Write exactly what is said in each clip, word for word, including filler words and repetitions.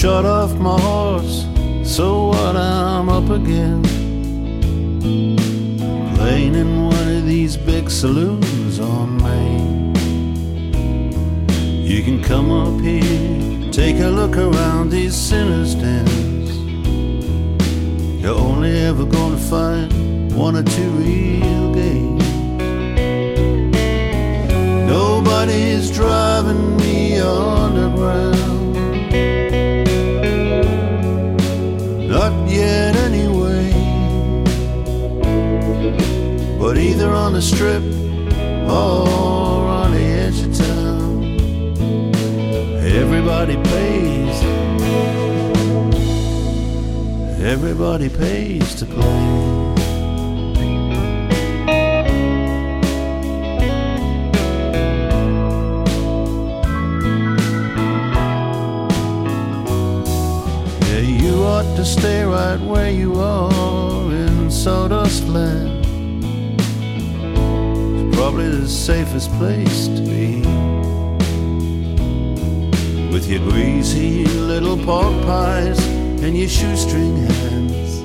shut off my horse, so what, I'm up again, playing in one of these big saloons on Main. You can come up here, take a look around these sinners' dens. You're only ever gonna find one or two real gays. Nobody's driving me underground, not yet anyway. But either on the strip or on the edge of town, everybody pays, everybody pays to play. To stay right where you are in sawdust land. It's probably the safest place to be, with your greasy little pork pies and your shoestring hands.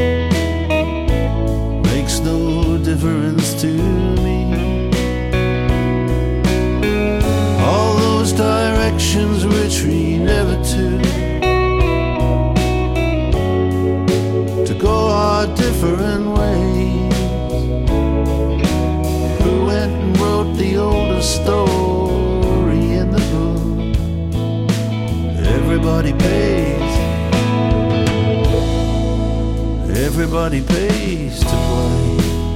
Makes no difference to me. All those directions which we never took, go our different ways. Who went and wrote the oldest story in the book? Everybody pays, everybody pays to play.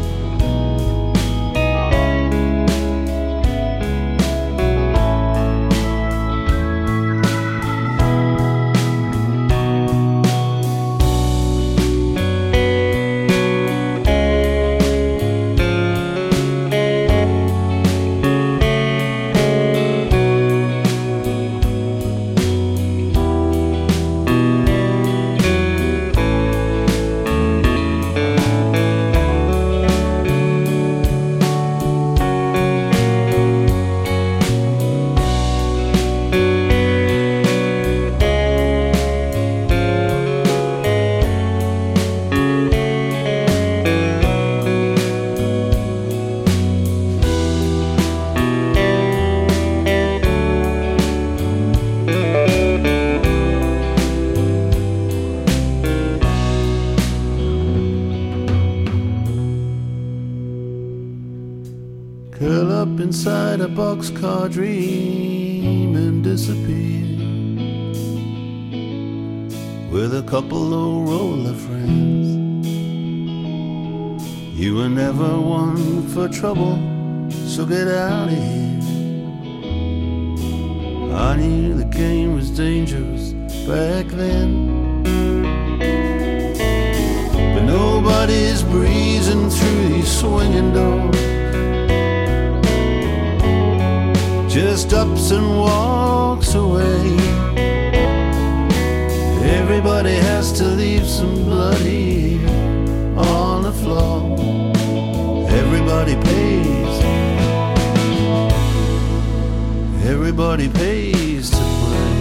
Curl up inside a boxcar dream and disappear with a couple of roller friends. You were never one for trouble, so get out of here. I knew the game was dangerous back then, but nobody's breezing through these swinging doors, just ups and walks away. Everybody has to leave some blood here on the floor. Everybody pays, everybody pays to play.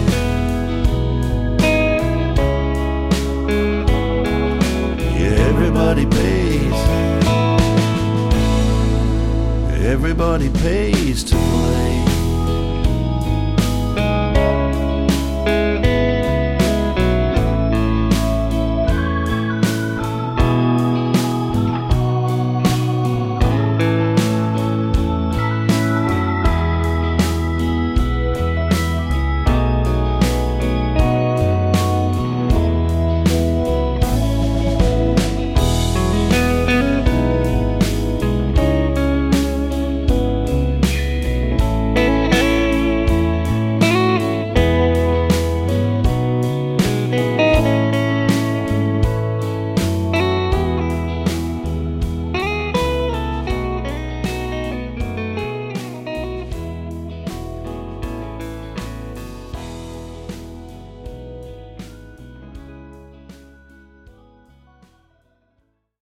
Yeah, everybody pays, everybody pays to play.